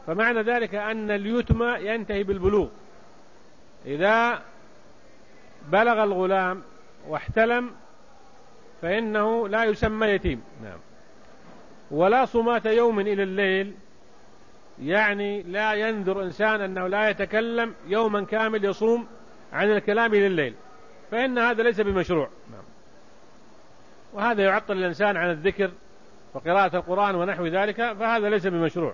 فمعنى ذلك أن اليتم ينتهي بالبلوغ. إذا بلغ الغلام واحتلم فإنه لا يسمى يتيم. نعم. ولا صمات يوم إلى الليل، يعني لا ينذر إنسان أنه لا يتكلم يوما كامل يصوم عن الكلام إلى الليل، فإن هذا ليس بمشروع. نعم. وهذا يعطل الإنسان عن الذكر وقراءة القرآن ونحو ذلك، فهذا ليس بمشروع.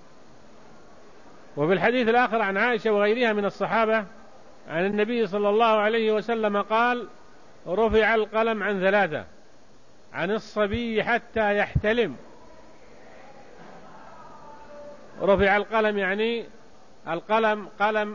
وفي الحديث الآخر عن عائشة وغيرها من الصحابة عن النبي صلى الله عليه وسلم قال: رفع القلم عن ثلاثة: عن الصبي حتى يحتلم. رفع القلم يعني القلم قلم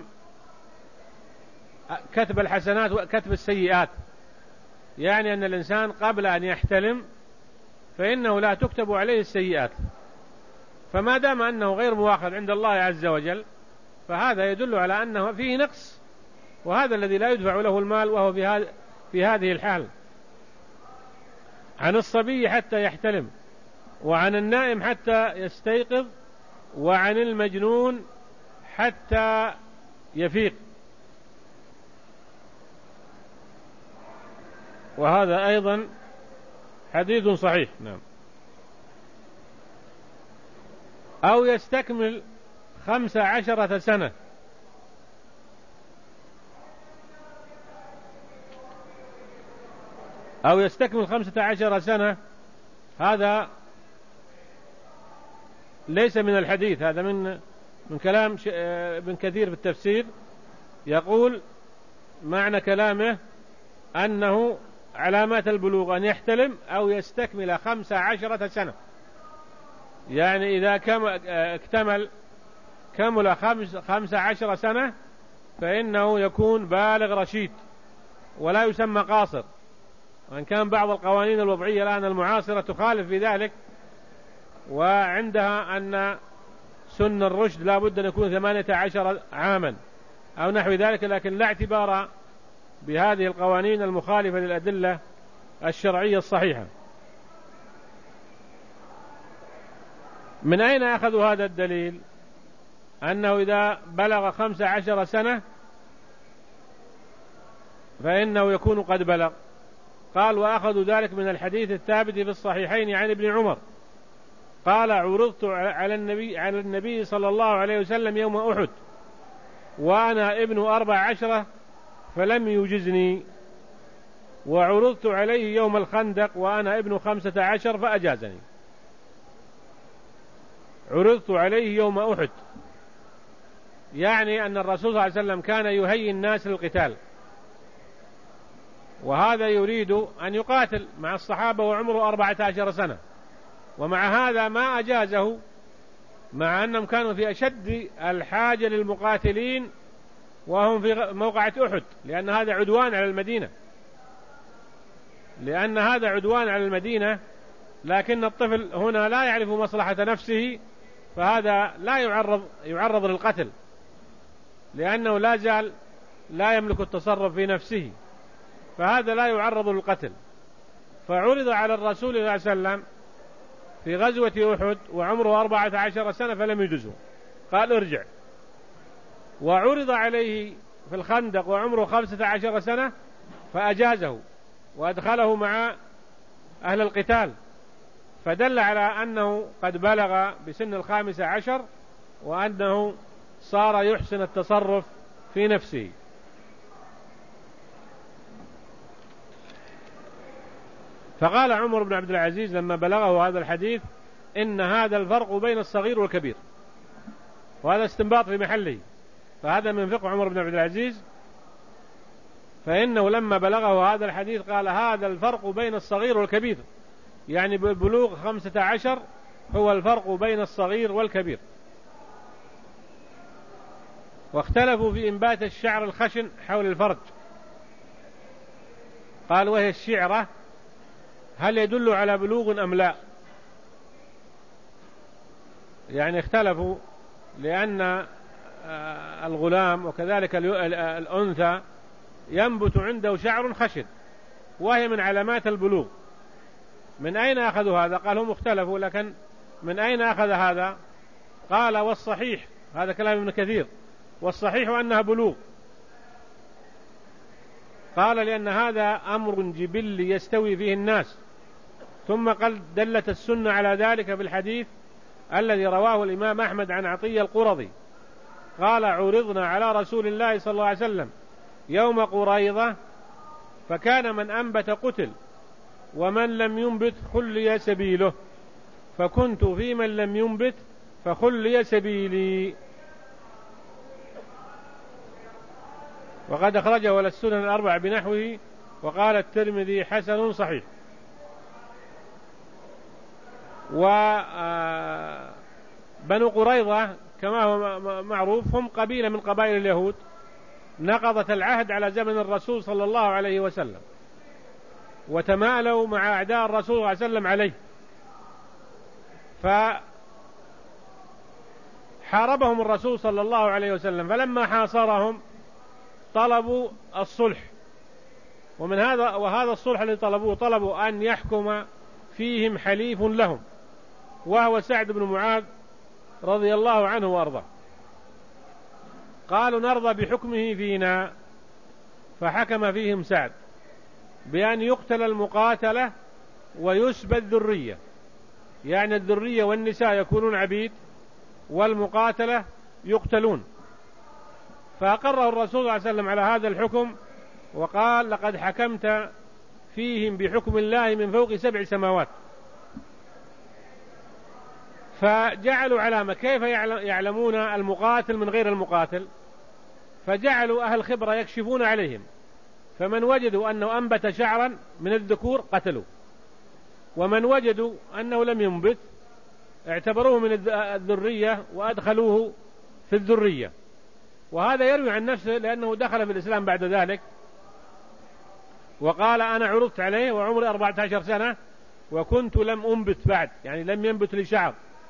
كتب الحسنات وكتب السيئات، يعني أن الإنسان قبل أن يحتلم فإنه لا تكتب عليه السيئات، فما دام أنه غير مؤاخذ عند الله عز وجل فهذا يدل على أنه فيه نقص، وهذا الذي لا يدفع له المال وهو في هذه الحال. عن الصبي حتى يحتلم، وعن النائم حتى يستيقظ، وعن المجنون حتى يفيق. وهذا أيضا حديث صحيح. نعم. أو يستكمل 15 سنة، أو يستكمل 15 سنة، هذا ليس من الحديث، هذا من كلام ابن كثير في التفسير. يقول معنى كلامه أنه علامات البلوغ أن يحتلم أو يستكمل 15 سنة، يعني إذا كمل 15 سنة فإنه يكون بالغ رشيد ولا يسمى قاصر. وإن كان بعض القوانين الوضعية الآن المعاصرة تخالف في ذلك، وعندها أن سن الرشد لا بد أن يكون 18 عاما أو نحو ذلك، لكن لا اعتبار بهذه القوانين المخالفة للأدلة الشرعية الصحيحة. من أين أخذوا هذا الدليل أنه إذا بلغ 15 سنة فإنه يكون قد بلغ؟ قال: وأخذوا ذلك من الحديث الثابت في الصحيحين عن ابن عمر قال: عرضت على النبي صلى الله عليه وسلم يوم أحد وأنا ابن 14 فلم يجزني، وعرضت عليه يوم الخندق وأنا ابن 15 فأجازني. عرضت عليه يوم أحد، يعني أن الرسول صلى الله عليه وسلم كان يهيئ الناس للقتال، وهذا يريد أن يقاتل مع الصحابة وعمره 14 سنة، ومع هذا ما أجازه، مع أنهم كانوا في أشد الحاجة للمقاتلين وهم في موقعة أحد، لأن هذا عدوان على المدينة، لكن الطفل هنا لا يعرف مصلحة نفسه، فهذا لا يعرض للقتل، لأنه لا زال لا يملك التصرف في نفسه، فهذا لا يعرض للقتل. فعرض على الرسول صلى الله عليه وسلم في غزوة أحد وعمره 14 سنة فلم يجزه، قال: ارجع. وعرض عليه في الخندق وعمره 15 سنة فأجازه وأدخله مع أهل القتال، فدل على أنه قد بلغ بسن 15 وأنه صار يحسن التصرف في نفسه. فقال عمر بن عبد العزيز لما بلغه هذا الحديث: إن هذا الفرق بين الصغير والكبير. وهذا استنباط في محله، فهذا من فقه عمر بن عبد العزيز، فإنه لما بلغه هذا الحديث قال: هذا الفرق بين الصغير والكبير، يعني بالبلوغ 15 هو الفرق بين الصغير والكبير. واختلفوا في إنبات الشعر الخشن حول الفرج، قال: وهي الشعرة هل يدل على بلوغ أم لا؟ يعني اختلفوا، لأن الغلام وكذلك الأنثى ينبت عنده شعر خشن وهي من علامات البلوغ. من أين أخذوا هذا؟ قال: هم اختلفوا، لكن من أين أخذ هذا قال والصحيح، هذا كلام ابن كثير، والصحيح أنها بلوغ. قال لأن هذا أمر جبلي يستوي فيه الناس. ثم قال دلت السنة على ذلك بالحديث الذي رواه الإمام أحمد عن عطية القرظي قال عرضنا على رسول الله صلى الله عليه وسلم يوم قريظة فكان من أنبت قتل ومن لم ينبت خلي سبيله، فكنت في من لم ينبت فخلي سبيلي. وقد أخرجه السنن الأربع بنحوه، وقال الترمذي حسن صحيح. وبنو قريظة كما هو معروف هم قبيلة من قبائل اليهود نقضت العهد على زمن الرسول صلى الله عليه وسلم، وتمالوا مع أعداء الرسول صلى الله عليه وسلم عليه، فحاربهم الرسول صلى الله عليه وسلم، فلما حاصرهم طلبوا الصلح، وهذا الصلح الذي طلبوا أن يحكم فيهم حليف لهم وهو سعد بن معاذ رضي الله عنه وأرضاه. قالوا نرضى بحكمه فينا، فحكم فيهم سعد بأن يقتل المقاتلة ويسبى الذرية، يعني الذرية والنساء يكونون عبيد والمقاتلة يقتلون. فأقره الرسول صلى الله عليه وسلم على هذا الحكم وقال لقد حكمت فيهم بحكم الله من فوق 7 سماوات. فجعلوا علامة كيف يعلمون المقاتل من غير المقاتل، فجعلوا أهل خبرة يكشفون عليهم، فمن وجدوا أنه أنبت شعرا من الذكور قتلوا، ومن وجدوا أنه لم ينبت اعتبروه من الذرية وأدخلوه في الذرية. وهذا يروي عن نفسه لأنه دخل في الإسلام بعد ذلك وقال أنا عرضت عليه وعمري 14 سنة وكنت لم أنبت بعد، يعني لم ينبت لي شعر،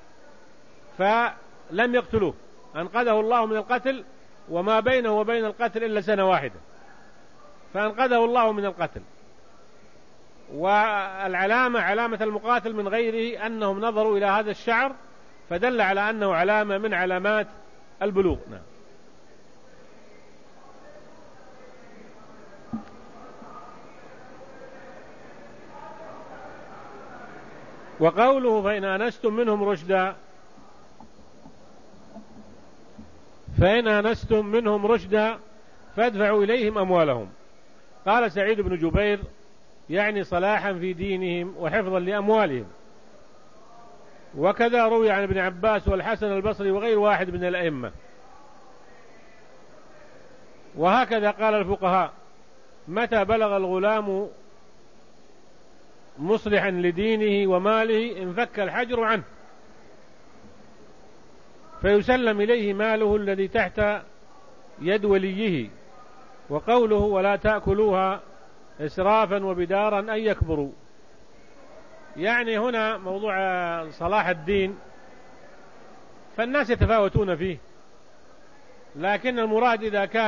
فلم يقتلوه، أنقذه الله من القتل، وما بينه وبين القتل إلا سنة واحدة، فأنقذه الله من القتل. والعلامة علامة المقاتل من غيره أنهم نظروا إلى هذا الشعر فدل على أنه علامة من علامات البلوغ. نعم. وقوله فإن آنستم منهم رشدا فادفعوا إليهم أموالهم. قال سعيد بن جبير يعني صلاحا في دينهم وحفظا لأموالهم. وكذا روي عن ابن عباس والحسن البصري وغير واحد من الأئمة. وهكذا قال الفقهاء متى بلغ الغلام مصلحا لدينه وماله انفك الحجر عنه فيسلم إليه ماله الذي تحت يد وليه. وقوله ولا تأكلوها إسرافا وبدارا أن يكبروا، يعني هنا موضوع صلاح الدين فالناس يتفاوتون فيه، لكن المراد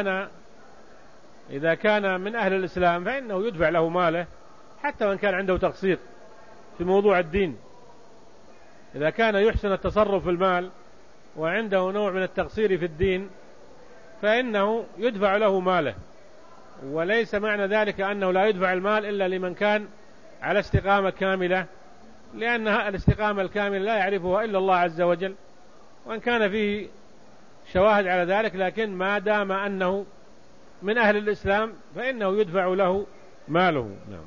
إذا كان من أهل الإسلام فإنه يدفع له ماله حتى وإن كان عنده تقصير في موضوع الدين. إذا كان يحسن التصرف في المال وعنده نوع من التقصير في الدين فإنه يدفع له ماله، وليس معنى ذلك أنه لا يدفع المال إلا لمن كان على استقامة كاملة، لأن الاستقامة الكاملة لا يعرفها إلا الله عز وجل، وإن كان فيه شواهد على ذلك، لكن ما دام أنه من أهل الإسلام فإنه يدفع له ماله. نعم.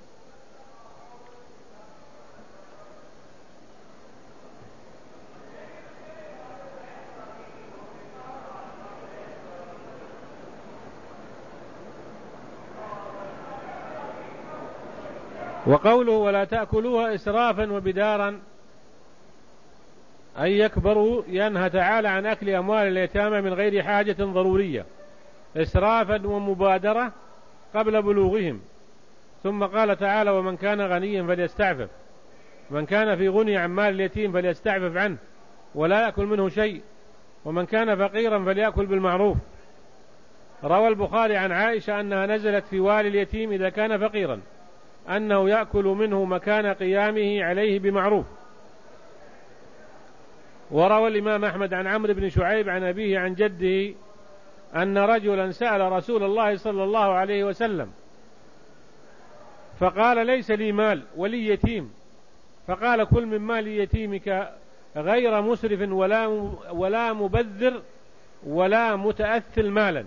وقوله ولا تأكلوها إسرافا وبدارا أن يكبروا ينهى تعالى عن أكل أموال اليتامى من غير حاجة ضرورية إسرافا ومبادرة قبل بلوغهم. ثم قال تعالى ومن كان غنيا فليستعفف، من كان في غني عن مال اليتيم فليستعفف عنه ولا يأكل منه شيء، ومن كان فقيرا فليأكل بالمعروف. روى البخاري عن عائشة أنها نزلت في والي اليتيم إذا كان فقيرا أنه يأكل منه مكان قيامه عليه بمعروف. وروى الإمام أحمد عن عمرو بن شعيب عن أبيه عن جده أن رجلا سأل رسول الله صلى الله عليه وسلم فقال ليس لي مال ولي يتيم، فقال كل من مال يتيمك غير مسرف ولا مبذر ولا متأثل مالا.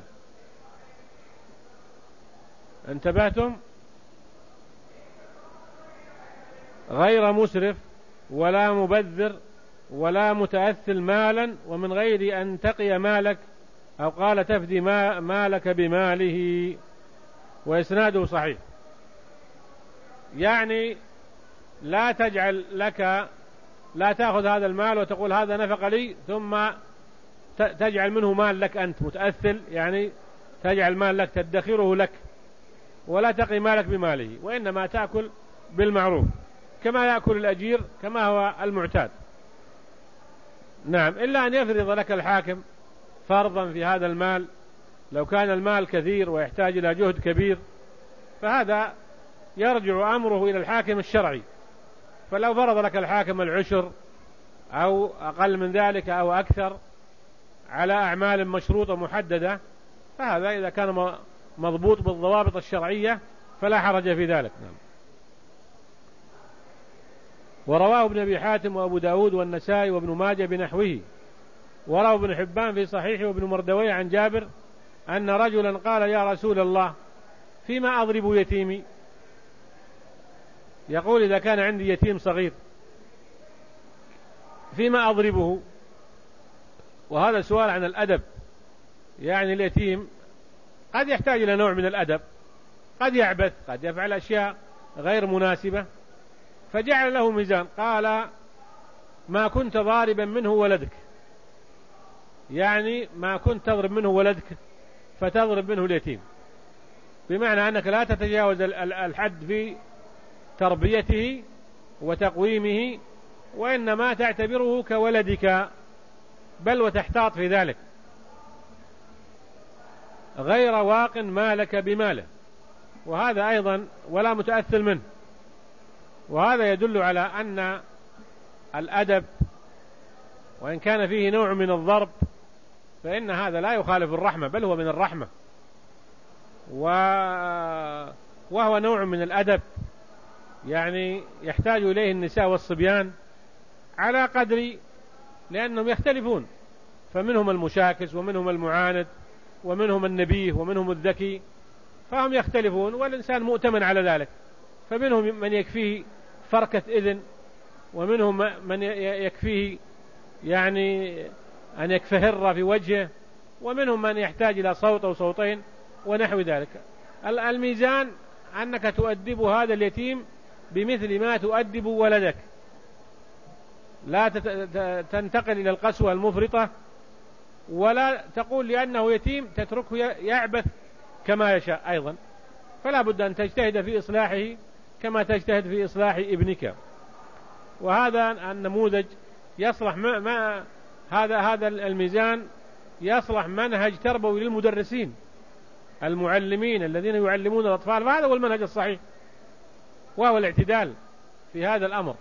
انتبهتم؟ غير مسرف ولا مبذر ولا متأثل مالا ومن غير أن تقي مالك، أو قال تفدي مالك بماله. وإسناده صحيح. يعني لا تجعل لك، لا تأخذ هذا المال وتقول هذا نفق لي ثم تجعل منه مال لك أنت متأثل، يعني تجعل مال لك تدخره لك ولا تقي مالك بماله، وإنما تأكل بالمعروف كما يأكل الأجير كما هو المعتاد. نعم، إلا أن يفرض لك الحاكم فرضا في هذا المال، لو كان المال كثير ويحتاج إلى جهد كبير فهذا يرجع أمره إلى الحاكم الشرعي. فلو فرض لك الحاكم العشر أو أقل من ذلك أو أكثر على أعمال مشروطة محددة، فهذا إذا كان مضبوط بالضوابط الشرعية فلا حرج في ذلك. نعم. ورواه ابن أبي حاتم وأبو داود والنسائي وابن ماجه بنحوه. وروى ابن حبان في صحيحه وابن مردويه عن جابر أن رجلا قال يا رسول الله فيما أضرب يتيمي؟ يقول إذا كان عندي يتيم صغير فيما أضربه؟ وهذا سؤال عن الأدب، يعني اليتيم قد يحتاج إلى نوع من الأدب، قد يعبث، قد يفعل أشياء غير مناسبة، فجعل له ميزان. قال ما كنت ضاربا منه ولدك، يعني ما كنت تضرب منه ولدك فتضرب منه اليتيم، بمعنى أنك لا تتجاوز الحد في تربيته وتقويمه، وإنما تعتبره كولدك، بل وتحتاط في ذلك، غير واق مالك بماله، وهذا أيضا ولا متأثل منه. وهذا يدل على أن الأدب وإن كان فيه نوع من الضرب فإن هذا لا يخالف الرحمة، بل هو من الرحمة، وهو نوع من الأدب يعني يحتاج إليه النساء والصبيان على قدر، لأنهم يختلفون، فمنهم المشاكس ومنهم المعاند ومنهم النبيه ومنهم الذكي، فهم يختلفون والإنسان مؤتمن على ذلك. فمنهم من يكفيه فركة إذن، ومنهم من يكفيه يعني أن يكفهر في وجهه، ومنهم من يحتاج إلى صوت أو صوتين ونحو ذلك. الميزان أنك تؤدب هذا اليتيم بمثل ما تؤدب ولدك، لا تنتقل إلى القسوة المفرطة، ولا تقول لأنه يتيم تتركه يعبث كما يشاء أيضا، فلا بد أن تجتهد في إصلاحه كما تجتهد في إصلاح ابنك. وهذا النموذج يصلح هذا الميزان يصلح منهج تربوي للمدرسين المعلمين الذين يعلمون الأطفال، فهذا هو المنهج الصحيح، وهو الاعتدال في هذا الأمر.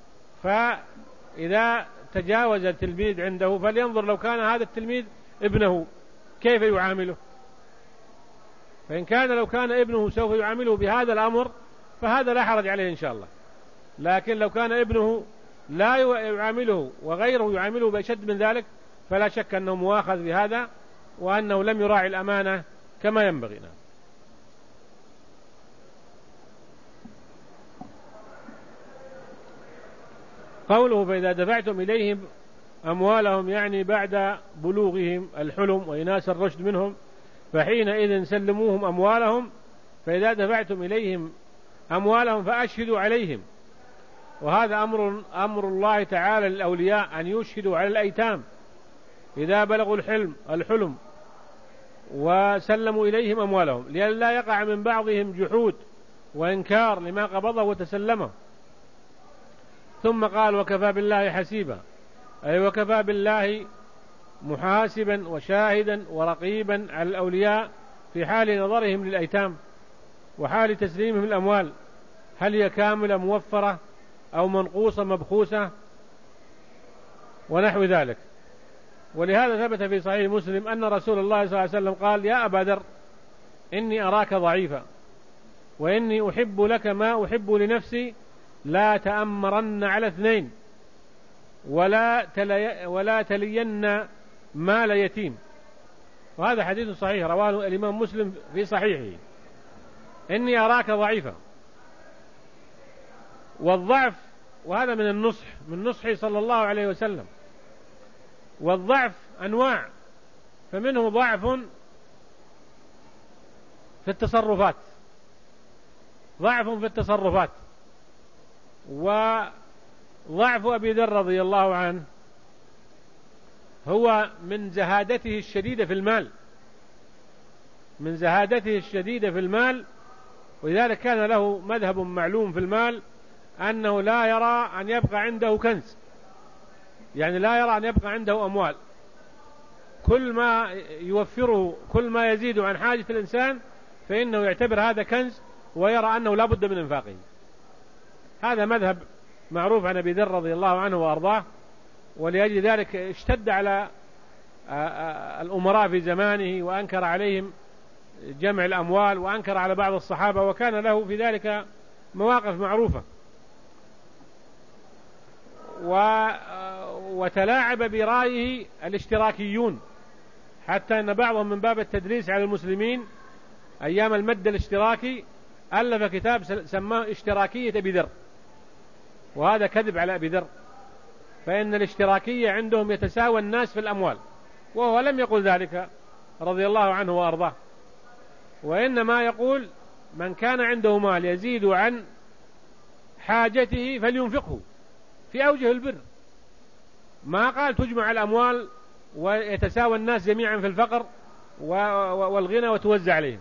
فإذا تجاوز التلميذ عنده فلينظر لو كان هذا التلميذ ابنه كيف يعامله، فإن كان لو كان ابنه سوف يعامله بهذا الأمر فهذا لا حرج عليه إن شاء الله. لكن لو كان ابنه لا يعامله وغيره يعامله بأشد من ذلك فلا شك أنه مؤاخذ بهذا، وأنه لم يراعي الأمانة كما ينبغي. قوله فإذا دفعتم إليهم أموالهم، يعني بعد بلوغهم الحلم وإناس الرشد منهم، فحينئذ سلموهم أموالهم. فإذا دفعتم إليهم أموالهم فأشهدوا عليهم، وهذا أمر الله تعالى للأولياء أن يشهدوا على الأيتام إذا بلغوا الحلم وسلموا إليهم أموالهم، لئلا يقع من بعضهم جحود وإنكار لما قبضه وتسلمه. ثم قال وكفى بالله حسيبا، أي وكفى بالله محاسبا وشاهدا ورقيبا على الأولياء في حال نظرهم للأيتام وحال تسليمهم الأموال، هل هي كاملة موفرة أو منقوصة مبخوسة. ونحو ذلك. ولهذا ثبت في صحيح مسلم أن رسول الله صلى الله عليه وسلم قال: يا أبا ذر إني أراك ضعيفا وإني أحب لك ما أحب لنفسي، لا تأمرن على اثنين ولا تلين مال يتيم. وهذا حديث صحيح رواه الإمام مسلم في صحيحه. إني أراك ضعيفا، والضعف، وهذا من النصح، من نصحه صلى الله عليه وسلم. والضعف أنواع، فمنه ضعف في التصرفات، ضعف في التصرفات. وضعف أبي ذر رضي الله عنه هو من زهادته الشديدة في المال، من زهادته الشديدة في المال. ولذلك كان له مذهب معلوم في المال، أنه لا يرى أن يبقى عنده كنز، يعني لا يرى أن يبقى عنده أموال. كل ما يوفره، كل ما يزيد عن حاجة الإنسان فإنه يعتبر هذا كنز، ويرى أنه لا بد من إنفاقه. هذا مذهب معروف عن أبي ذر رضي الله عنه وأرضاه. ولأجل ذلك اشتد على الأمراء في زمانه، وأنكر عليهم جمع الأموال، وأنكر على بعض الصحابة، وكان له في ذلك مواقف معروفة. وتلاعب برأيه الاشتراكيون، حتى أن بعضهم من باب التدريس على المسلمين أيام المد الاشتراكي ألف كتاب سماه اشتراكية أبي ذر، وهذا كذب على أبي ذر، فإن الاشتراكية عندهم يتساوى الناس في الأموال، وهو لم يقل ذلك رضي الله عنه وأرضاه، وإنما يقول: من كان عنده مال يزيد عن حاجته فلينفقه في أوجه البر. ما قال تجمع الأموال ويتساوى الناس جميعا في الفقر والغنى وتوزع عليهم.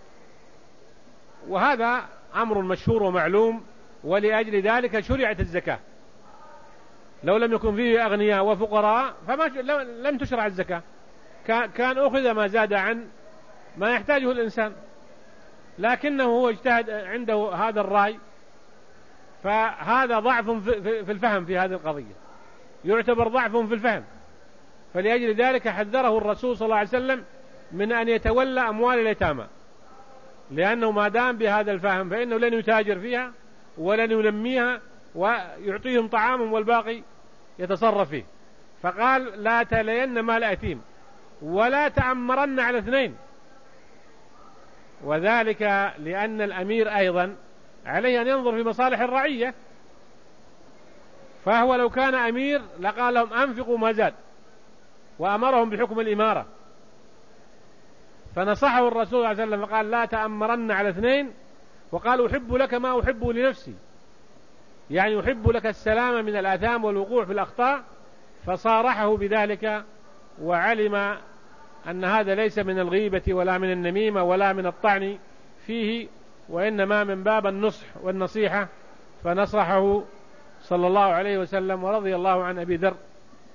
وهذا أمر مشهور ومعلوم، ولأجل ذلك شرعت الزكاة. لو لم يكن فيه أغنياء وفقراء لم تشرع الزكاة، كان أخذ ما زاد عن ما يحتاجه الإنسان، لكنه هو اجتهد عنده هذا الرأي، فهذا ضعف في الفهم في هذه القضية، يعتبر ضعف في الفهم. فلأجل ذلك حذره الرسول صلى الله عليه وسلم من أن يتولى أموال اليتامى، لأنه ما دام بهذا الفهم فإنه لن يتاجر فيها ولن ينميها ويعطيهم طعامهم والباقي يتصرف فيه. فقال: لا تلين مال يتيم ولا تعمرن على اثنين. وذلك لأن الأمير أيضا عليه أن ينظر في مصالح الرعية، فهو لو كان أمير لقال لهم: أنفقوا ما زاد، وأمرهم بحكم الإمارة. فنصحه الرسول صلى الله عليه وسلم فقال: لا تأمرن على اثنين، وقال: أحب لك ما أحب لنفسي، يعني أحب لك السلامة من الآثام والوقوع في الأخطاء. فصارحه بذلك، وعلم أن هذا ليس من الغيبة ولا من النميمة ولا من الطعن فيه، وإنما من باب النصح والنصيحة. فنصحه صلى الله عليه وسلم، ورضي الله عن أبي ذر.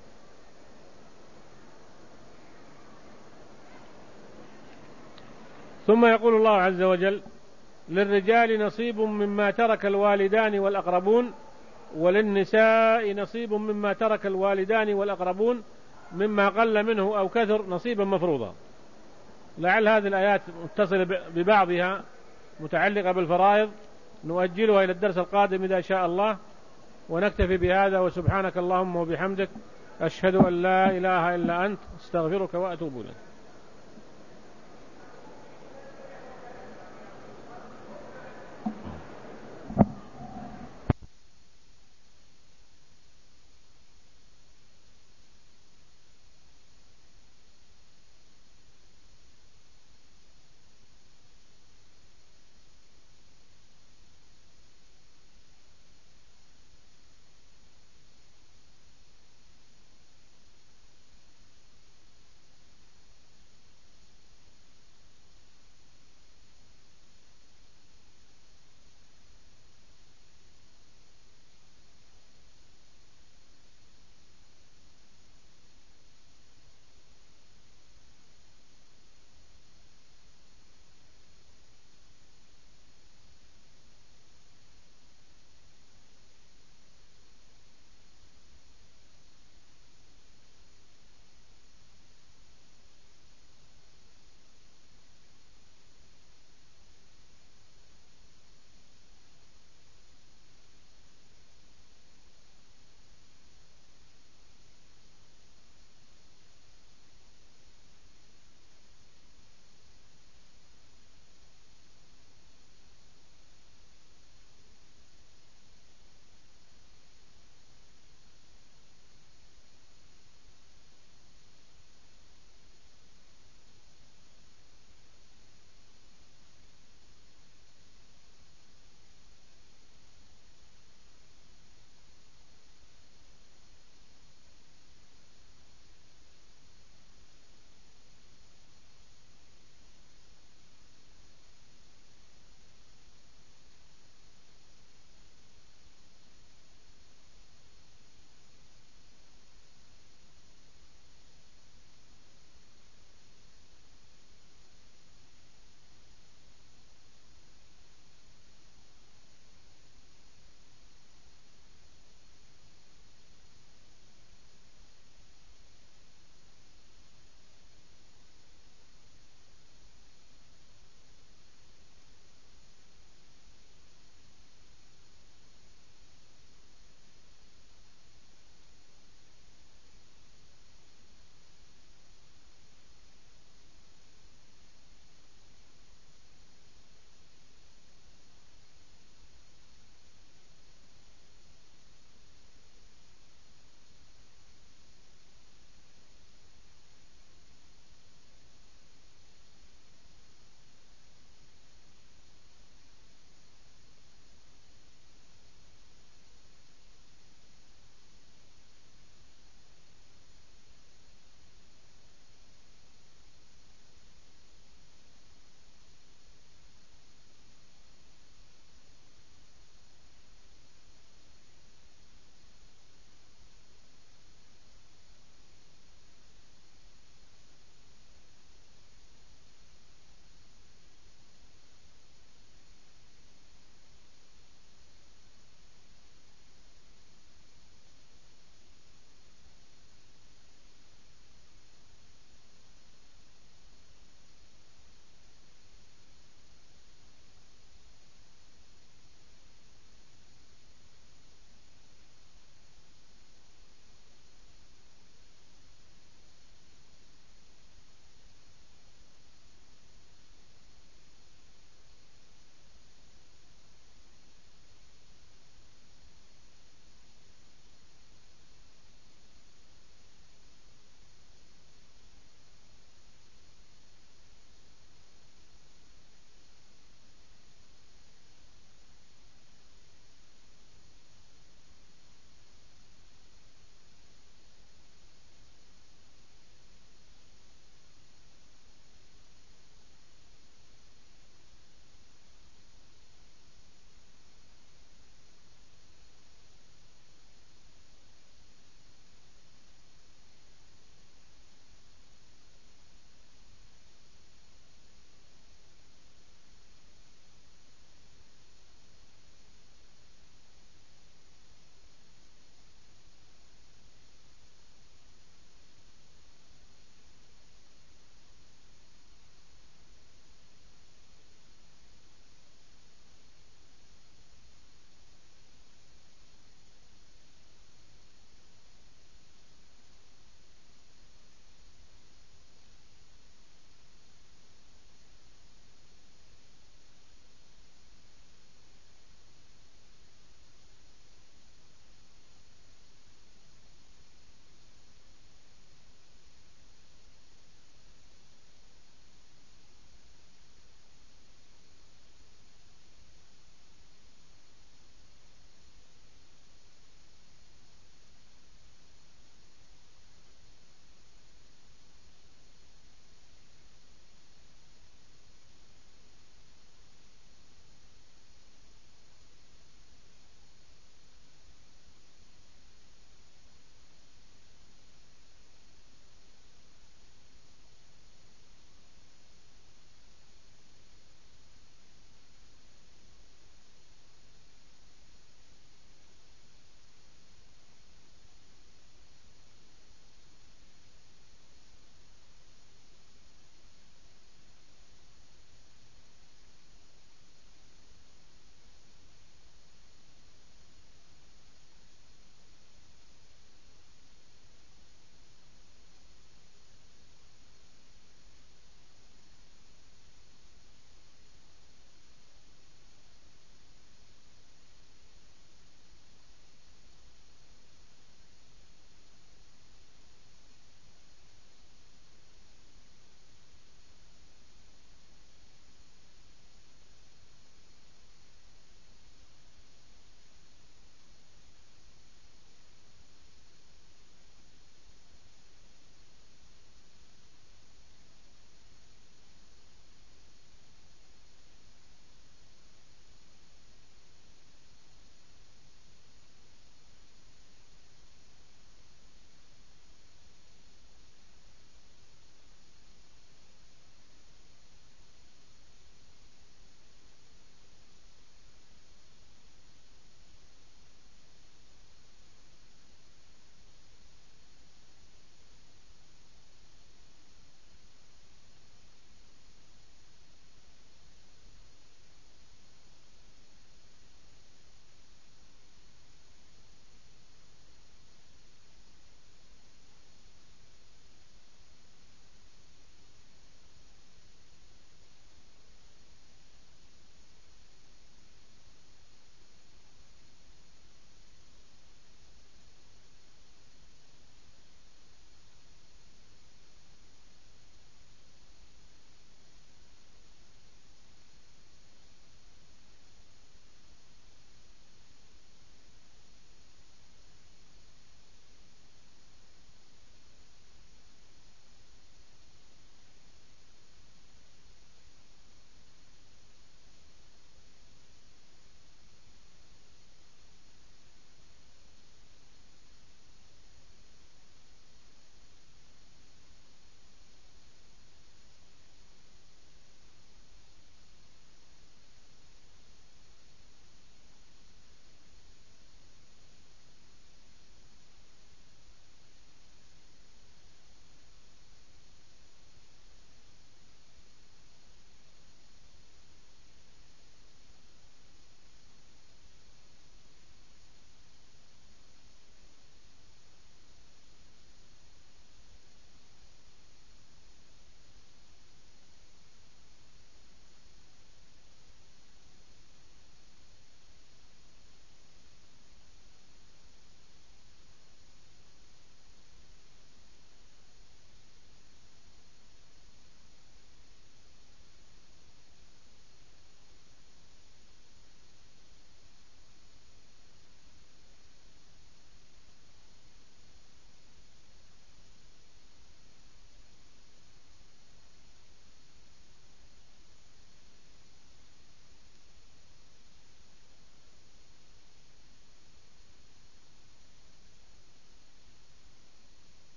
ثم يقول الله عز وجل: للرجال نصيب مما ترك الوالدان والأقربون، وللنساء نصيب مما ترك الوالدان والأقربون مما قل منه أو كثر نصيبا مفروضا. لعل هذه الآيات متصلة ببعضها متعلقة بالفرائض، نؤجلها إلى الدرس القادم إذا شاء الله، ونكتفي بهذا. وسبحانك اللهم وبحمدك، أشهد أن لا إله إلا أنت، استغفرك وأتوب إليك.